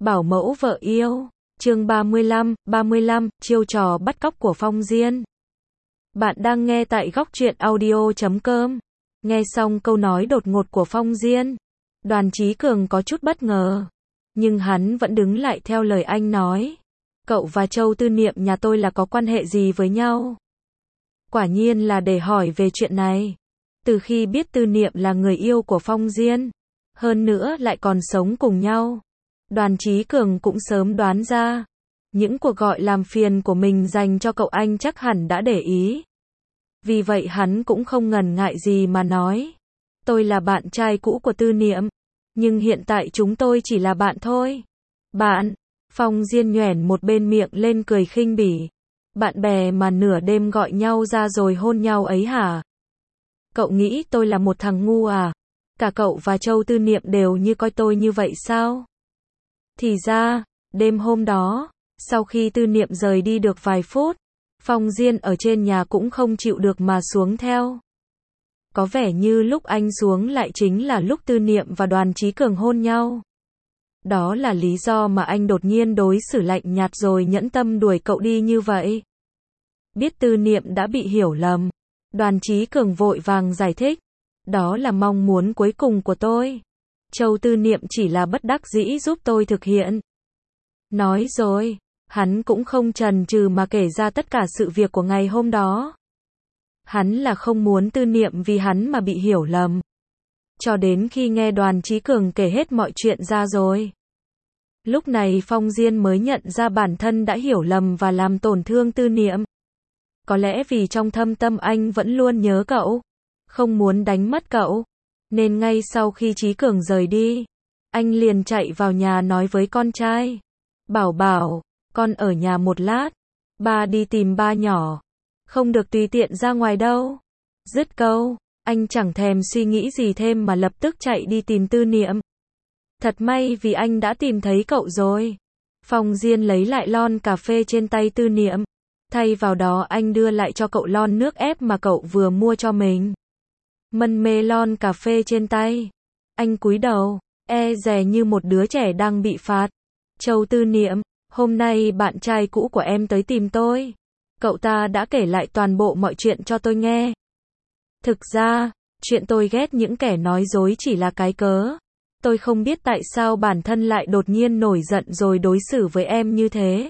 Bảo mẫu vợ yêu. Chương 35, chiêu trò bắt cóc của Phong Diên. Bạn đang nghe tại góc truyện audio.com. Nghe xong câu nói đột ngột của Phong Diên, Đoàn Chí Cường có chút bất ngờ, nhưng hắn vẫn đứng lại theo lời anh nói. Cậu và Châu Tư Niệm nhà tôi là có quan hệ gì với nhau? Quả nhiên là để hỏi về chuyện này. Từ khi biết Tư Niệm là người yêu của Phong Diên, hơn nữa lại còn sống cùng nhau, Đoàn Chí Cường cũng sớm đoán ra, những cuộc gọi làm phiền của mình dành cho cậu anh chắc hẳn đã để ý. Vì vậy hắn cũng không ngần ngại gì mà nói, tôi là bạn trai cũ của Tư Niệm, nhưng hiện tại chúng tôi chỉ là bạn thôi. Bạn? Phong Diên nhoẻn một bên miệng lên cười khinh bỉ. Bạn bè mà nửa đêm gọi nhau ra rồi hôn nhau ấy hả? Cậu nghĩ tôi là một thằng ngu à? Cả cậu và Châu Tư Niệm đều như coi tôi như vậy sao? Thì ra, đêm hôm đó, sau khi Tư Niệm rời đi được vài phút, Phong Diên ở trên nhà cũng không chịu được mà xuống theo. Có vẻ như lúc anh xuống lại chính là lúc Tư Niệm và Đoàn Chí Cường hôn nhau. Đó là lý do mà anh đột nhiên đối xử lạnh nhạt rồi nhẫn tâm đuổi cậu đi như vậy. Biết Tư Niệm đã bị hiểu lầm, Đoàn Chí Cường vội vàng giải thích. Đó là mong muốn cuối cùng của tôi. Châu Tư Niệm chỉ là bất đắc dĩ giúp tôi thực hiện. Nói rồi, hắn cũng không chần chừ mà kể ra tất cả sự việc của ngày hôm đó. Hắn là không muốn Tư Niệm vì hắn mà bị hiểu lầm. Cho đến khi nghe Đoàn Chí Cường kể hết mọi chuyện ra rồi, lúc này Phong Diên mới nhận ra bản thân đã hiểu lầm và làm tổn thương Tư Niệm. Có lẽ vì trong thâm tâm anh vẫn luôn nhớ cậu, không muốn đánh mất cậu, nên ngay sau khi Chí Cường rời đi, anh liền chạy vào nhà nói với con trai. Bảo Bảo, con ở nhà một lát, ba đi tìm ba nhỏ, không được tùy tiện ra ngoài đâu. Dứt câu, anh chẳng thèm suy nghĩ gì thêm mà lập tức chạy đi tìm Tư Niệm. Thật may vì anh đã tìm thấy cậu rồi. Phong Diên lấy lại lon cà phê trên tay Tư Niệm, thay vào đó anh đưa lại cho cậu lon nước ép mà cậu vừa mua cho mình. Mân mê lon cà phê trên tay, anh cúi đầu, e dè như một đứa trẻ đang bị phạt. Châu Tư Niệm, hôm nay bạn trai cũ của em tới tìm tôi. Cậu ta đã kể lại toàn bộ mọi chuyện cho tôi nghe. Thực ra, chuyện tôi ghét những kẻ nói dối chỉ là cái cớ. Tôi không biết tại sao bản thân lại đột nhiên nổi giận rồi đối xử với em như thế.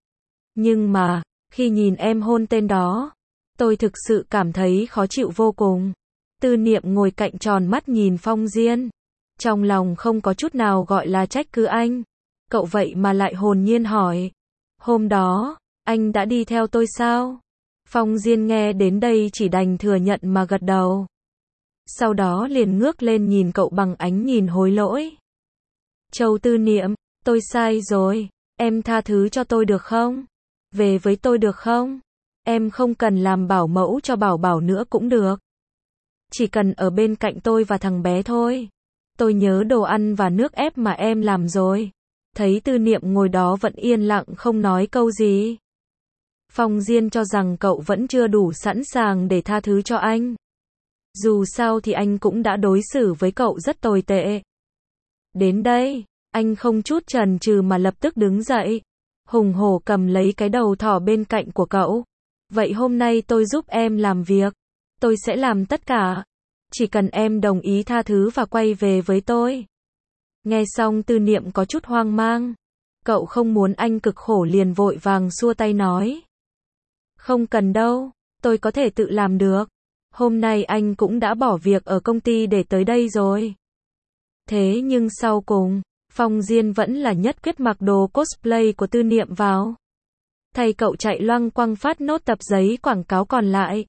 Nhưng mà, khi nhìn em hôn tên đó, tôi thực sự cảm thấy khó chịu vô cùng. Tư Niệm ngồi cạnh tròn mắt nhìn Phong Diên, trong lòng không có chút nào gọi là trách cứ anh. Cậu vậy mà lại hồn nhiên hỏi, hôm đó, anh đã đi theo tôi sao? Phong Diên nghe đến đây chỉ đành thừa nhận mà gật đầu. Sau đó liền ngước lên nhìn cậu bằng ánh nhìn hối lỗi. Châu Tư Niệm, tôi sai rồi, em tha thứ cho tôi được không? Về với tôi được không? Em không cần làm bảo mẫu cho Bảo Bảo nữa cũng được. Chỉ cần ở bên cạnh tôi và thằng bé thôi. Tôi nhớ đồ ăn và nước ép mà em làm rồi. Thấy Tư Niệm ngồi đó vẫn yên lặng không nói câu gì. Phong Diên cho rằng cậu vẫn chưa đủ sẵn sàng để tha thứ cho anh. Dù sao thì anh cũng đã đối xử với cậu rất tồi tệ. Đến đây, anh không chút chần chừ mà lập tức đứng dậy, hùng hổ cầm lấy cái đầu thỏ bên cạnh của cậu. Vậy hôm nay tôi giúp em làm việc. Tôi sẽ làm tất cả. Chỉ cần em đồng ý tha thứ và quay về với tôi. Nghe xong Tư Niệm có chút hoang mang. Cậu không muốn anh cực khổ liền vội vàng xua tay nói. Không cần đâu, tôi có thể tự làm được. Hôm nay anh cũng đã bỏ việc ở công ty để tới đây rồi. Thế nhưng sau cùng, Phong Diên vẫn là nhất quyết mặc đồ cosplay của Tư Niệm vào. Thầy cậu chạy loăng quăng phát nốt tập giấy quảng cáo còn lại.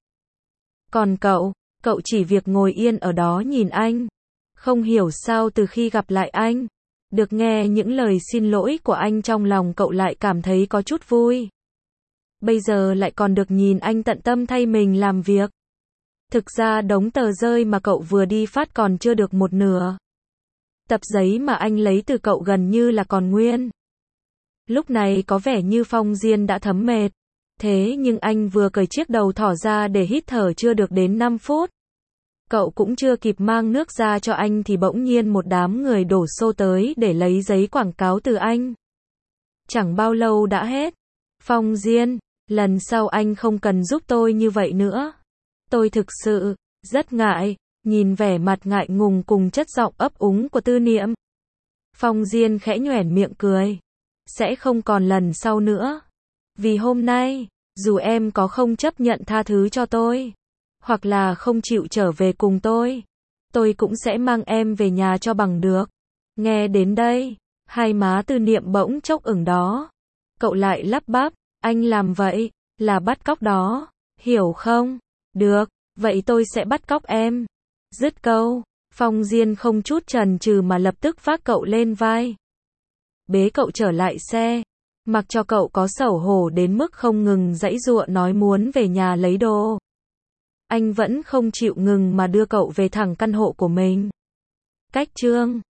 Còn cậu chỉ việc ngồi yên ở đó nhìn anh. Không hiểu sao từ khi gặp lại anh, được nghe những lời xin lỗi của anh trong lòng cậu lại cảm thấy có chút vui. Bây giờ lại còn được nhìn anh tận tâm thay mình làm việc. Thực ra đống tờ rơi mà cậu vừa đi phát còn chưa được một nửa. Tập giấy mà anh lấy từ cậu gần như là còn nguyên. Lúc này có vẻ như Phong Diên đã thấm mệt. Thế nhưng anh vừa cởi chiếc đầu thỏ ra để hít thở chưa được đến 5 phút. Cậu cũng chưa kịp mang nước ra cho anh thì bỗng nhiên một đám người đổ xô tới để lấy giấy quảng cáo từ anh. Chẳng bao lâu đã hết. Phong Diên, lần sau anh không cần giúp tôi như vậy nữa. Tôi thực sự rất ngại. Nhìn vẻ mặt ngại ngùng cùng chất giọng ấp úng của Tư Niệm, Phong Diên khẽ nhoẻn miệng cười. Sẽ không còn lần sau nữa. Vì hôm nay, dù em có không chấp nhận tha thứ cho tôi, hoặc là không chịu trở về cùng tôi cũng sẽ mang em về nhà cho bằng được. Nghe đến đây, hai má Tư Niệm bỗng chốc ửng đó. Cậu lại lắp bắp, anh làm vậy, là bắt cóc đó, hiểu không? Được, vậy tôi sẽ bắt cóc em. Dứt câu, Phong Diên không chút chần chừ mà lập tức vác cậu lên vai. Bế cậu trở lại xe, mặc cho cậu có xấu hổ đến mức không ngừng giãy giụa nói muốn về nhà lấy đồ. Anh vẫn không chịu ngừng mà đưa cậu về thẳng căn hộ của mình. Cách chương